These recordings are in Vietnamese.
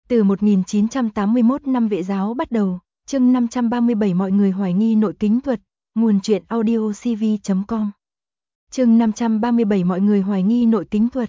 Từ 1981 năm Vệ giáo bắt đầu, chương 537 mọi người hoài nghi nội kính thuật, nguồn truyện audio cv.com. Chương 537 mọi người hoài nghi nội kính thuật.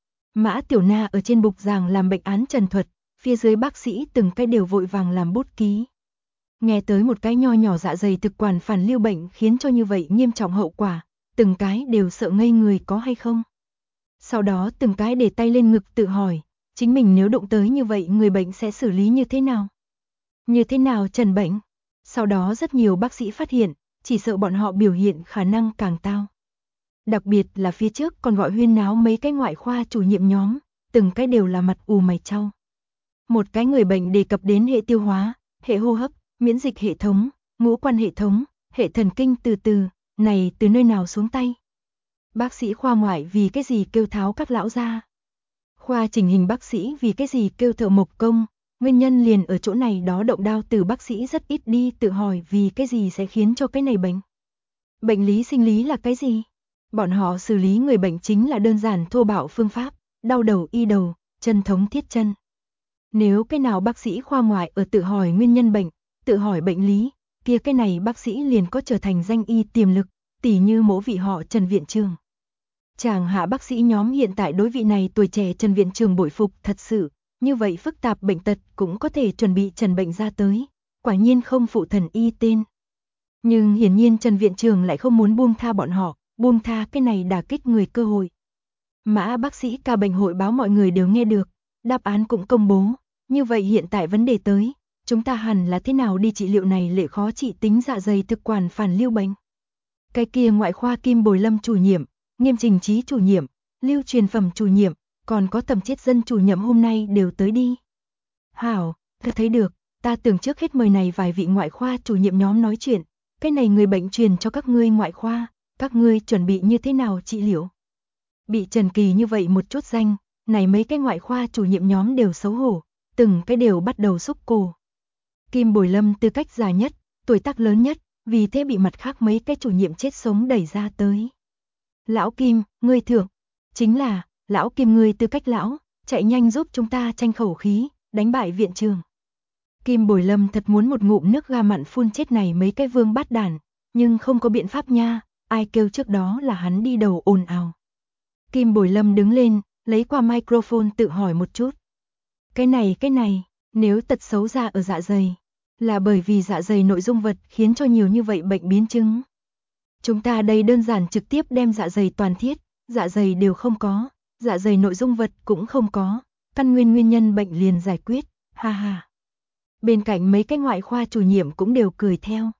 Mã Tiểu Na ở trên bục giảng làm bệnh án trần thuật, phía dưới bác sĩ từng cái đều vội vàng làm bút ký. Nghe tới một cái nho nhỏ dạ dày thực quản phản lưu bệnh khiến cho như vậy nghiêm trọng hậu quả, từng cái đều sợ ngây người có hay không. Sau đó từng cái để tay lên ngực tự hỏi, chính mình nếu đụng tới như vậy người bệnh sẽ xử lý như thế nào? Như thế nào trần bệnh? Sau đó rất nhiều bác sĩ phát hiện, chỉ sợ bọn họ biểu hiện khả năng càng tao. Đặc biệt là phía trước còn gọi huyên náo mấy cái ngoại khoa chủ nhiệm nhóm, từng cái đều là mặt ù mày chau. Một cái người bệnh đề cập đến hệ tiêu hóa, hệ hô hấp, miễn dịch hệ thống, ngũ quan hệ thống, hệ thần kinh từ này từ nơi nào xuống tay? Bác sĩ khoa ngoại vì cái gì kêu tháo các lão ra? Khoa chỉnh hình bác sĩ vì cái gì kêu thợ mộc công? Nguyên nhân liền ở chỗ này đó, động đao từ bác sĩ rất ít đi tự hỏi vì cái gì sẽ khiến cho cái này bệnh. Bệnh lý sinh lý là cái gì? Bọn họ xử lý người bệnh chính là đơn giản thô bạo phương pháp, đau đầu y đầu, chân thống thiết chân. Nếu cái nào bác sĩ khoa ngoại ở tự hỏi nguyên nhân bệnh, tự hỏi bệnh lý, kia cái này bác sĩ liền có trở thành danh y tiềm lực, tỉ như mỗ vị họ Trần Viện Trường. Chàng hạ bác sĩ nhóm hiện tại đối vị này tuổi trẻ Trần Viện Trường bội phục thật sự, như vậy phức tạp bệnh tật cũng có thể chuẩn bị trần bệnh ra tới, quả nhiên không phụ thần y tên. Nhưng hiển nhiên Trần Viện Trường lại không muốn buông tha bọn họ, buông tha cái này đả kích người cơ hội. Mã bác sĩ ca bệnh hội báo mọi người đều nghe được, đáp án cũng công bố, như vậy hiện tại vấn đề tới, chúng ta hẳn là thế nào đi trị liệu này lệ khó trị tính dạ dày thực quản phản lưu bệnh. Cái kia ngoại khoa Kim Bồi Lâm chủ nhiệm, Nghiêm Trình Trí chủ nhiệm, Lưu Truyền Phẩm chủ nhiệm, còn có Tầm Chết Dân chủ nhiệm hôm nay đều tới đi. Hảo, ta thấy được, ta tưởng trước hết mời này vài vị ngoại khoa chủ nhiệm nhóm nói chuyện, cái này người bệnh truyền cho các ngươi ngoại khoa, các ngươi chuẩn bị như thế nào trị liệu. Bị Trần Kỳ như vậy một chút danh, này mấy cái ngoại khoa chủ nhiệm nhóm đều xấu hổ, từng cái đều bắt đầu xúc cổ. Kim Bồi Lâm tư cách già nhất, tuổi tác lớn nhất, vì thế bị mặt khác mấy cái chủ nhiệm chết sống đẩy ra tới. Lão Kim, ngươi thưởng, chính là, lão Kim ngươi tư cách lão, chạy nhanh giúp chúng ta tranh khẩu khí, đánh bại viện trường. Kim Bồi Lâm thật muốn một ngụm nước ga mặn phun chết này mấy cái vương bát đản, nhưng không có biện pháp nha, ai kêu trước đó là hắn đi đầu ồn ào. Kim Bồi Lâm đứng lên, lấy qua microphone tự hỏi một chút. Cái này, nếu tật xấu ra ở dạ dày, là bởi vì dạ dày nội dung vật khiến cho nhiều như vậy bệnh biến chứng. Chúng ta đây đơn giản trực tiếp đem dạ dày toàn thiết, dạ dày đều không có, dạ dày nội dung vật cũng không có, căn nguyên nhân bệnh liền giải quyết, ha ha. Bên cạnh mấy cái ngoại khoa chủ nhiệm cũng đều cười theo.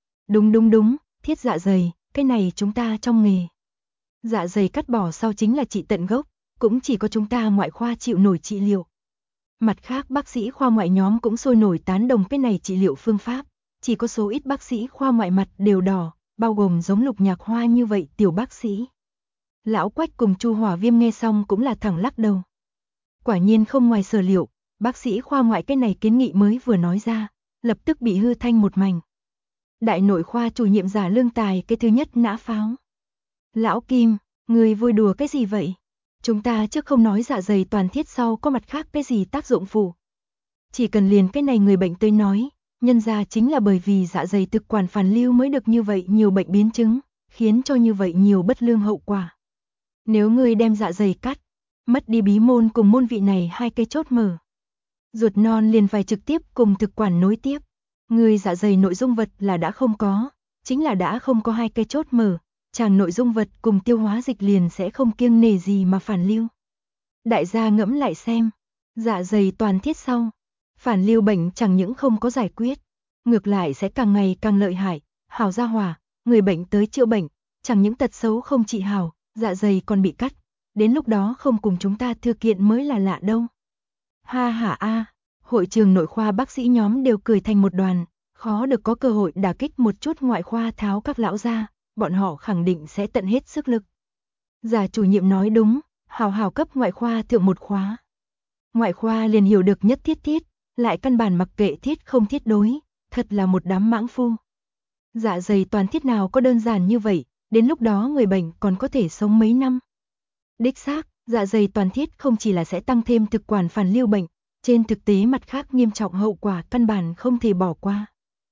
Đúng, thiết dạ dày, cái này chúng ta trong nghề. Dạ dày cắt bỏ sau chính là trị tận gốc, cũng chỉ có chúng ta ngoại khoa chịu nổi trị liệu. Mặt khác bác sĩ khoa ngoại nhóm cũng sôi nổi tán đồng cái này trị liệu phương pháp, chỉ có số ít bác sĩ khoa ngoại mặt đều đỏ, bao gồm giống Lục Nhạc Hoa như vậy tiểu bác sĩ. Lão Quách cùng Chu Hỏa Viêm nghe xong cũng là thẳng lắc đầu. Quả nhiên không ngoài sở liệu, bác sĩ khoa ngoại cái này kiến nghị mới vừa nói ra, lập tức bị hư thanh một mảnh. Đại nội khoa chủ nhiệm giả Lương Tài cái thứ nhất nã pháo. Lão Kim, người vui đùa cái gì vậy? Chúng ta trước không nói dạ dày toàn thiết sau có mặt khác cái gì tác dụng phụ. Chỉ cần liền cái này người bệnh tới nói, nhân ra chính là bởi vì dạ dày thực quản phản lưu mới được như vậy nhiều bệnh biến chứng, khiến cho như vậy nhiều bất lương hậu quả. Nếu người đem dạ dày cắt, mất đi bí môn cùng môn vị này hai cây chốt mở. Ruột non liền phải trực tiếp cùng thực quản nối tiếp. Người dạ dày nội dung vật là đã không có, chính là đã không có hai cây chốt mở. Chàng nội dung vật cùng tiêu hóa dịch liền sẽ không kiêng nề gì mà phản lưu. Đại gia ngẫm lại xem, dạ dày toàn thiết sau, phản lưu bệnh chẳng những không có giải quyết, ngược lại sẽ càng ngày càng lợi hại, hảo gia hỏa, người bệnh tới chữa bệnh, chẳng những tật xấu không trị hảo, dạ dày còn bị cắt, đến lúc đó không cùng chúng ta thư kiện mới là lạ đâu. Ha ha a, hội trường nội khoa bác sĩ nhóm đều cười thành một đoàn, khó được có cơ hội đả kích một chút ngoại khoa tháo các lão ra. Bọn họ khẳng định sẽ tận hết sức lực. Giả chủ nhiệm nói đúng, hào cấp ngoại khoa thượng một khóa. Ngoại khoa liền hiểu được nhất thiết, lại căn bản mặc kệ thiết không thiết đối, thật là một đám mãng phu. Dạ dày toàn thiết nào có đơn giản như vậy, đến lúc đó người bệnh còn có thể sống mấy năm. Đích xác, dạ dày toàn thiết không chỉ là sẽ tăng thêm thực quản phản lưu bệnh, Trên thực tế mặt khác nghiêm trọng hậu quả căn bản không thể bỏ qua.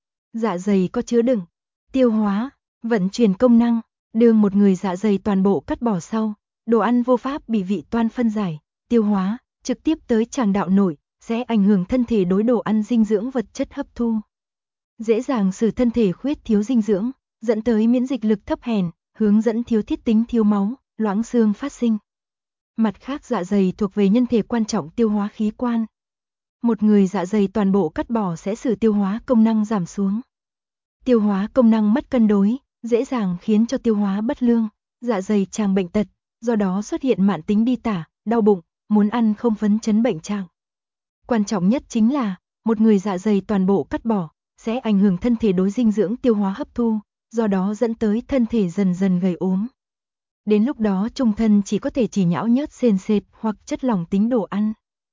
Dạ dày có chứa đựng, tiêu hóa, vận chuyển công năng, đương một người dạ dày toàn bộ cắt bỏ sau, đồ ăn vô pháp bị vị toan phân giải, tiêu hóa, trực tiếp tới tràng đạo nội, sẽ ảnh hưởng thân thể đối đồ ăn dinh dưỡng vật chất hấp thu. Dễ dàng使thân thể khuyết thiếu dinh dưỡng, dẫn tới miễn dịch lực thấp hèn, hướng dẫn thiếu thiết tính thiếu máu, loãng xương phát sinh. Mặt khác dạ dày thuộc về nhân thể quan trọng tiêu hóa khí quan. Một người dạ dày toàn bộ cắt bỏ sẽ使tiêu hóa công năng giảm xuống. Tiêu hóa công năng mất cân đối, dễ dàng khiến cho tiêu hóa bất lương, dạ dày tràng bệnh tật, do đó xuất hiện mạn tính đi tả, đau bụng, muốn ăn không phấn chấn bệnh trạng. Quan trọng nhất chính là, một người dạ dày toàn bộ cắt bỏ, sẽ ảnh hưởng thân thể đối dinh dưỡng tiêu hóa hấp thu, do đó dẫn tới thân thể dần dần gầy ốm. Đến lúc đó trung thân chỉ có thể chỉ nhão nhớt sền sệt hoặc chất lỏng tính đồ ăn.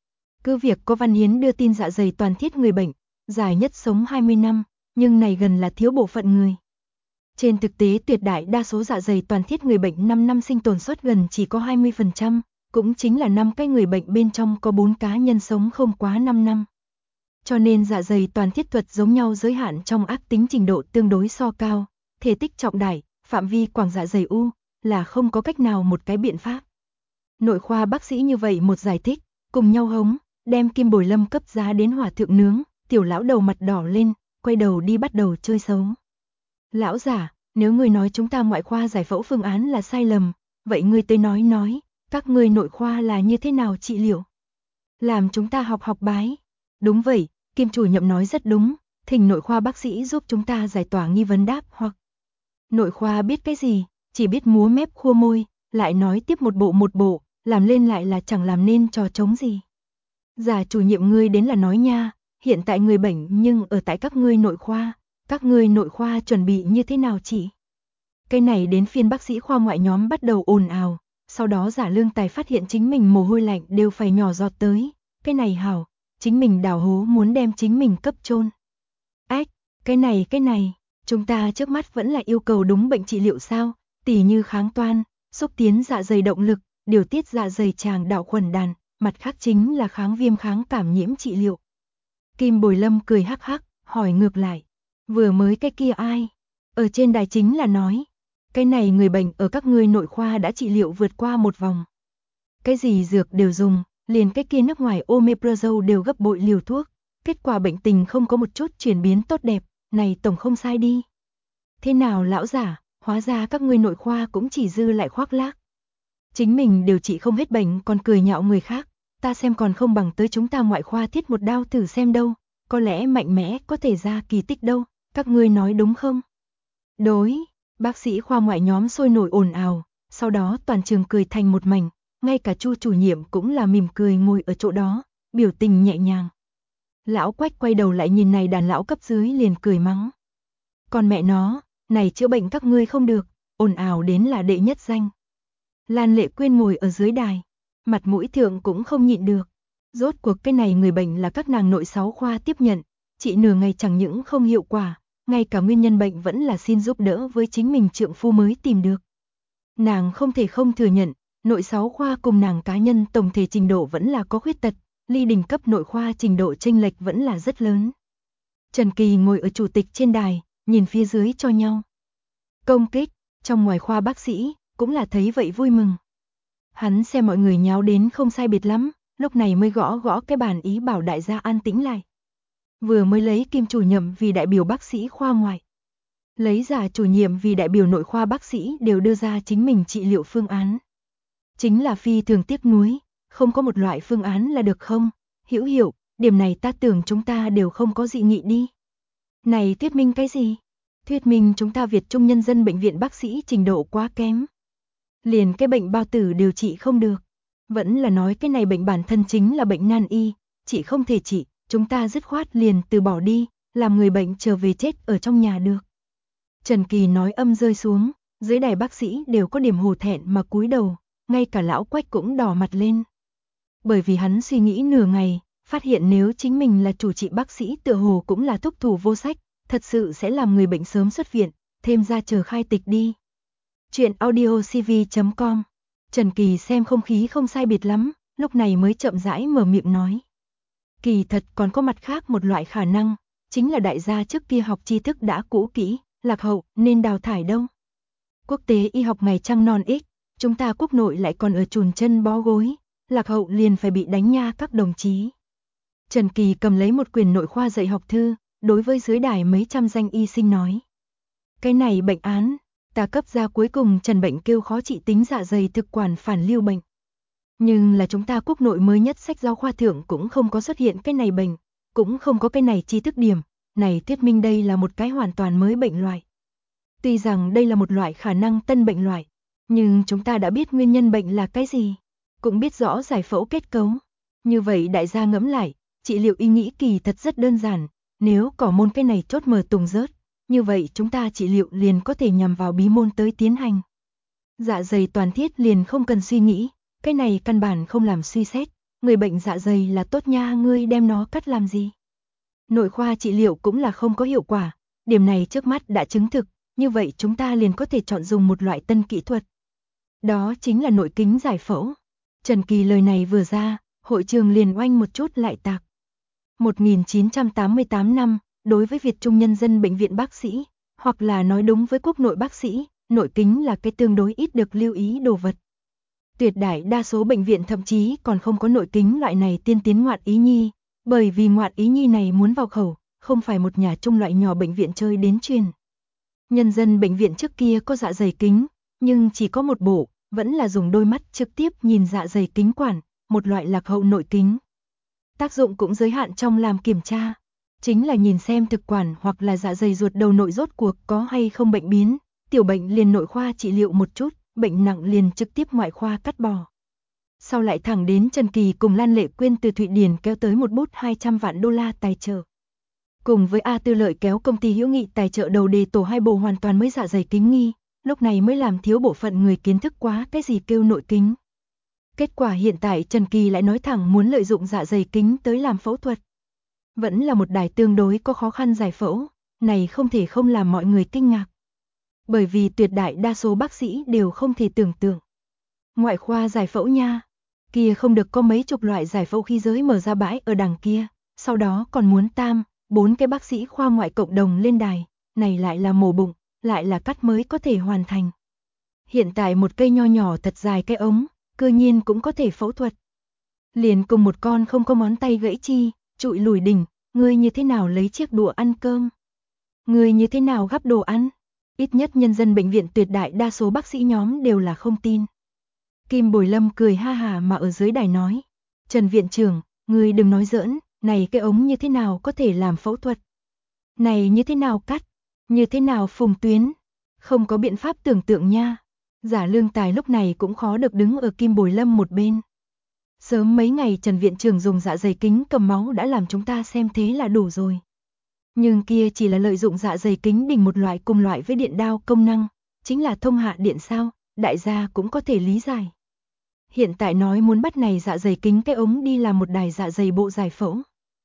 Cứ việc có văn hiến đưa tin dạ dày toàn thiết người bệnh, dài nhất sống 20 năm, nhưng này gần là thiếu bộ phận người. Trên thực tế tuyệt đại đa số dạ dày toàn thiết người bệnh 5 năm sinh tồn suất gần chỉ có 20%, cũng chính là 5 cái người bệnh bên trong có 4 cá nhân sống không quá 5 năm. Cho nên dạ dày toàn thiết thuật giống nhau giới hạn trong ác tính trình độ tương đối so cao, thể tích trọng đại, phạm vi quảng dạ dày u, là không có cách nào một cái biện pháp. Nội khoa bác sĩ như vậy một giải thích, cùng nhau hống, đem Kim Bồi Lâm cấp giá đến hỏa thượng nướng, tiểu lão đầu mặt đỏ lên, quay đầu đi bắt đầu chơi xấu. Lão giả, nếu ngươi nói chúng ta ngoại khoa giải phẫu phương án là sai lầm, vậy ngươi tới nói, các ngươi nội khoa là như thế nào trị liệu? Làm chúng ta học bái. Đúng vậy, Kim chủ nhiệm nói rất đúng, thỉnh nội khoa bác sĩ giúp chúng ta giải tỏa nghi vấn đáp hoặc. Nội khoa biết cái gì, chỉ biết múa mép khua môi, lại nói tiếp một bộ, làm lên lại là chẳng làm nên trò trống gì. Giả chủ nhiệm ngươi đến là nói nha, hiện tại người bệnh nhưng ở tại các ngươi nội khoa chuẩn bị như thế nào chị? Cái này đến phiên bác sĩ khoa ngoại nhóm bắt đầu ồn ào, sau đó Giả Lương Tài phát hiện chính mình mồ hôi lạnh đều phải nhỏ giọt tới, cái này hảo, chính mình đào hố muốn đem chính mình cấp chôn. Ách, cái này, chúng ta trước mắt vẫn là yêu cầu đúng bệnh trị liệu sao, tỉ như kháng toan, xúc tiến dạ dày động lực, điều tiết dạ dày tràng đạo khuẩn đàn, mặt khác chính là kháng viêm kháng cảm nhiễm trị liệu. Kim Bồi Lâm cười hắc hắc, hỏi ngược lại, vừa mới cái kia ai? Ở trên đài chính là nói, cái này người bệnh ở các ngươi nội khoa đã trị liệu vượt qua một vòng. Cái gì dược đều dùng, liền cái kia nước ngoài omeprazole đều gấp bội liều thuốc, kết quả bệnh tình không có một chút chuyển biến tốt đẹp, này tổng không sai đi. Thế nào lão giả, hóa ra các ngươi nội khoa cũng chỉ dư lại khoác lác. Chính mình điều trị không hết bệnh còn cười nhạo người khác, ta xem còn không bằng tới chúng ta ngoại khoa thiết một đao thử xem đâu, có lẽ mạnh mẽ có thể ra kỳ tích đâu, các ngươi nói đúng không? Đối, bác sĩ khoa ngoại nhóm sôi nổi ồn ào, sau đó toàn trường cười thành một mảnh, ngay cả Chu chủ nhiệm cũng là mỉm cười ngồi ở chỗ đó, biểu tình nhẹ nhàng. Lão Quách quay đầu lại nhìn này đàn lão cấp dưới liền cười mắng. Còn mẹ nó, này chữa bệnh các ngươi không được, ồn ào đến là đệ nhất danh. Lan Lệ Quyên ngồi ở dưới đài, mặt mũi thượng cũng không nhịn được. Rốt cuộc cái này người bệnh là các nàng nội 6 khoa tiếp nhận, trị nửa ngày chẳng những không hiệu quả, ngay cả nguyên nhân bệnh vẫn là xin giúp đỡ với chính mình trượng phu mới tìm được. Nàng không thể không thừa nhận, nội 6 khoa cùng nàng cá nhân tổng thể trình độ vẫn là có khuyết tật, ly đỉnh cấp nội khoa trình độ chênh lệch vẫn là rất lớn. Trần Kỳ ngồi ở chủ tịch trên đài, nhìn phía dưới cho nhau. Công kích, trong ngoài khoa bác sĩ, cũng là thấy vậy vui mừng. Hắn xem mọi người nháo đến không sai biệt lắm, lúc này mới gõ cái bàn ý bảo đại gia an tĩnh lại. Vừa mới lấy Kim chủ nhiệm vì đại biểu bác sĩ khoa ngoại. Lấy Giả chủ nhiệm vì đại biểu nội khoa bác sĩ đều đưa ra chính mình trị liệu phương án. Chính là phi thường tiếc nuối, không có một loại phương án là được không? Hữu hiệu, điểm này ta tưởng chúng ta đều không có dị nghị đi. Này thuyết minh cái gì? Thuyết minh chúng ta Việt Trung Nhân dân bệnh viện bác sĩ trình độ quá kém. Liền cái bệnh bao tử điều trị không được. Vẫn là nói cái này bệnh bản thân chính là bệnh nan y, chỉ không thể trị, chúng ta dứt khoát liền từ bỏ đi, làm người bệnh trở về chết ở trong nhà được. Trần Kỳ nói âm rơi xuống, dưới đài bác sĩ đều có điểm hổ thẹn mà cúi đầu, ngay cả lão Quách cũng đỏ mặt lên. Bởi vì hắn suy nghĩ nửa ngày, phát hiện nếu chính mình là chủ trị bác sĩ tựa hồ cũng là thúc thủ vô sách, thật sự sẽ làm người bệnh sớm xuất viện, thêm ra chờ khai tịch đi. Chuyện audiocv.com. Trần Kỳ xem không khí không sai biệt lắm, lúc này mới chậm rãi mở miệng nói. Kỳ thật còn có mặt khác một loại khả năng, chính là đại gia trước kia học tri thức đã cũ kỹ, lạc hậu nên đào thải đâu. Quốc tế y học ngày trăng non ít, chúng ta quốc nội lại còn ở chùn chân bó gối, lạc hậu liền phải bị đánh nha các đồng chí. Trần Kỳ cầm lấy một quyển nội khoa dạy học thư, đối với dưới đài mấy trăm danh y sinh nói. Cái này bệnh án, ta cấp ra cuối cùng trần bệnh kêu khó trị tính dạ dày thực quản phản lưu bệnh. Nhưng là chúng ta quốc nội mới nhất sách giáo khoa thượng cũng không có xuất hiện cái này bệnh, cũng không có cái này tri thức điểm, này thuyết minh đây là một cái hoàn toàn mới bệnh loại. Tuy rằng đây là một loại khả năng tân bệnh loại, nhưng chúng ta đã biết nguyên nhân bệnh là cái gì, cũng biết rõ giải phẫu kết cấu. Như vậy đại gia ngẫm lại, trị liệu y nghĩ kỳ thật rất đơn giản, nếu cỏ môn cái này chốt mở tùng rớt, như vậy chúng ta trị liệu liền có thể nhằm vào bí môn tới tiến hành. Dạ dày toàn thiết liền không cần suy nghĩ, cái này căn bản không làm suy xét, người bệnh dạ dày là tốt nha, ngươi đem nó cắt làm gì. Nội khoa trị liệu cũng là không có hiệu quả, điểm này trước mắt đã chứng thực, như vậy chúng ta liền có thể chọn dùng một loại tân kỹ thuật. Đó chính là nội kính giải phẫu. Trần Kỳ lời này vừa ra, hội trường liền oanh một chút lại tạc. 1988 năm, đối với Việt Trung Nhân dân Bệnh viện bác sĩ, hoặc là nói đúng với quốc nội bác sĩ, nội kính là cái tương đối ít được lưu ý đồ vật. Tuyệt đại đa số bệnh viện thậm chí còn không có nội kính loại này tiên tiến ngoạn ý nhi, bởi vì ngoạn ý nhi này muốn vào khẩu, không phải một nhà trung loại nhỏ bệnh viện chơi đến truyền. Nhân dân bệnh viện trước kia có dạ dày kính, nhưng chỉ có một bộ, vẫn là dùng đôi mắt trực tiếp nhìn dạ dày kính quản, một loại lạc hậu nội kính. Tác dụng cũng giới hạn trong làm kiểm tra, chính là nhìn xem thực quản hoặc là dạ dày ruột đầu nội rốt cuộc có hay không bệnh biến, tiểu bệnh liền nội khoa trị liệu một chút, bệnh nặng liền trực tiếp ngoại khoa cắt bỏ. Sau lại thẳng đến Trần Kỳ cùng Lan Lệ Quyên từ Thụy Điển kéo tới một bút 200 vạn đô la tài trợ. Cùng với A Tư Lợi kéo công ty hữu nghị tài trợ đầu đề tổ 2 bộ hoàn toàn mới dạ dày kính nghi, lúc này mới làm thiếu bộ phận người kiến thức quá cái gì kêu nội kính. Kết quả hiện tại Trần Kỳ lại nói thẳng muốn lợi dụng dạ dày kính tới làm phẫu thuật. Vẫn là một đài tương đối có khó khăn giải phẫu, này không thể không làm mọi người kinh ngạc. Bởi vì tuyệt đại đa số bác sĩ đều không thể tưởng tượng. Ngoại khoa giải phẫu nha, kia không được có mấy chục loại giải phẫu khi giới mở ra bãi ở đằng kia, sau đó còn muốn 4 cái bác sĩ khoa ngoại cộng đồng lên đài, này lại là mổ bụng, lại là cắt mới có thể hoàn thành. Hiện tại một cây nho nhỏ thật dài cái ống, cư nhiên cũng có thể phẫu thuật. Liền cùng một con không có ngón tay gãy chi, trụi lùi đỉnh, ngươi như thế nào lấy chiếc đũa ăn cơm? Ngươi như thế nào gắp đồ ăn? Ít nhất nhân dân bệnh viện tuyệt đại đa số bác sĩ nhóm đều là không tin. Kim Bồi Lâm cười ha hà mà ở dưới đài nói, Trần viện trưởng, ngươi đừng nói giỡn, này cái ống như thế nào có thể làm phẫu thuật? Này như thế nào cắt? Như thế nào phùng tuyến? Không có biện pháp tưởng tượng nha. Giả Lương Tài lúc này cũng khó được đứng ở Kim Bồi Lâm một bên. Sớm mấy ngày Trần viện trưởng dùng dạ dày kính cầm máu đã làm chúng ta xem thế là đủ rồi. Nhưng kia chỉ là lợi dụng dạ dày kính đỉnh một loại cùng loại với điện đao công năng, chính là thông hạ điện sao, đại gia cũng có thể lý giải. Hiện tại nói muốn bắt này dạ dày kính cái ống đi làm một đài dạ dày bộ giải phẫu.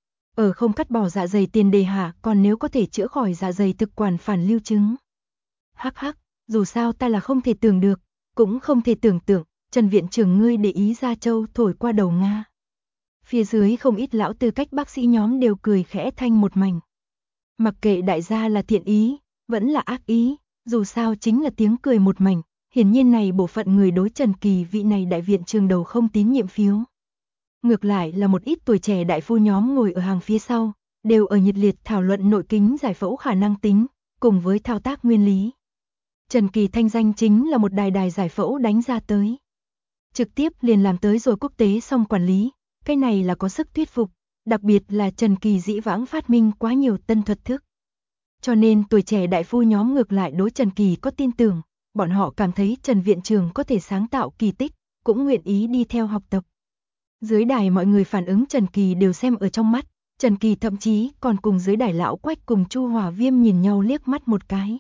Ở không cắt bỏ dạ dày tiền đề hạ, còn nếu có thể chữa khỏi dạ dày thực quản phản lưu chứng. Hắc hắc, dù sao ta là không thể tưởng được, cũng không thể tưởng tượng, Trần viện trưởng ngươi để ý ra châu thổi qua đầu Nga. Phía dưới không ít lão tư cách bác sĩ nhóm đều cười khẽ thanh một mảnh. Mặc kệ đại gia là thiện ý, vẫn là ác ý, dù sao chính là tiếng cười một mảnh, hiển nhiên này bộ phận người đối Trần Kỳ vị này đại viện trường đầu không tín nhiệm phiếu. Ngược lại là một ít tuổi trẻ đại phu nhóm ngồi ở hàng phía sau, đều ở nhiệt liệt thảo luận nội kính giải phẫu khả năng tính, cùng với thao tác nguyên lý. Trần Kỳ thanh danh chính là một đài giải phẫu đánh ra tới. Trực tiếp liền làm tới rồi quốc tế xong quản lý, cái này là có sức thuyết phục, đặc biệt là Trần Kỳ dĩ vãng phát minh quá nhiều tân thuật thức. Cho nên tuổi trẻ đại phu nhóm ngược lại đối Trần Kỳ có tin tưởng, bọn họ cảm thấy Trần viện trưởng có thể sáng tạo kỳ tích, cũng nguyện ý đi theo học tập. Dưới đài mọi người phản ứng Trần Kỳ đều xem ở trong mắt, Trần Kỳ thậm chí còn cùng dưới đài lão Quách cùng Chu Hòa Viêm nhìn nhau liếc mắt một cái.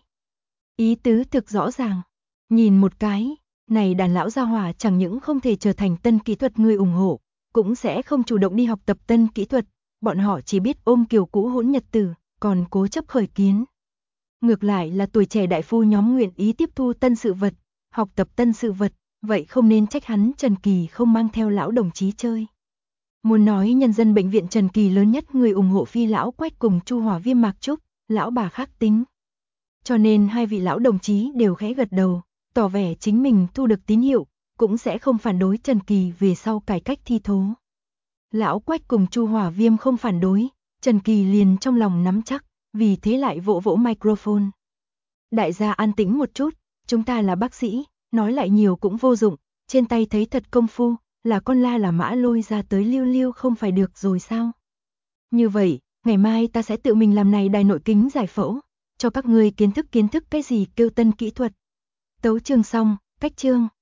Ý tứ thực rõ ràng, nhìn một cái, này đàn lão gia hỏa chẳng những không thể trở thành tân kỹ thuật người ủng hộ, cũng sẽ không chủ động đi học tập tân kỹ thuật, bọn họ chỉ biết ôm kiều cũ hỗn nhật tử, còn cố chấp khởi kiến. Ngược lại là tuổi trẻ đại phu nhóm nguyện ý tiếp thu tân sự vật, học tập tân sự vật, vậy không nên trách hắn Trần Kỳ không mang theo lão đồng chí chơi. Muốn nói nhân dân bệnh viện Trần Kỳ lớn nhất người ủng hộ Phi lão Quách cùng Chu Hỏa Viêm Mạc Trúc, lão bà khác tính. Cho nên hai vị lão đồng chí đều khẽ gật đầu, tỏ vẻ chính mình thu được tín hiệu, cũng sẽ không phản đối Trần Kỳ về sau cải cách thi thố. Lão Quách cùng Chu Hỏa Viêm không phản đối, Trần Kỳ liền trong lòng nắm chắc, vì thế lại vỗ vỗ microphone. Đại gia an tĩnh một chút, chúng ta là bác sĩ, nói lại nhiều cũng vô dụng, trên tay thấy thật công phu, là con la là mã lôi ra tới liêu liêu không phải được rồi sao? Như vậy, ngày mai ta sẽ tự mình làm này đài nội kính giải phẫu, cho các ngươi kiến thức cái gì kêu tân kỹ thuật. Tấu chương xong, cách chương.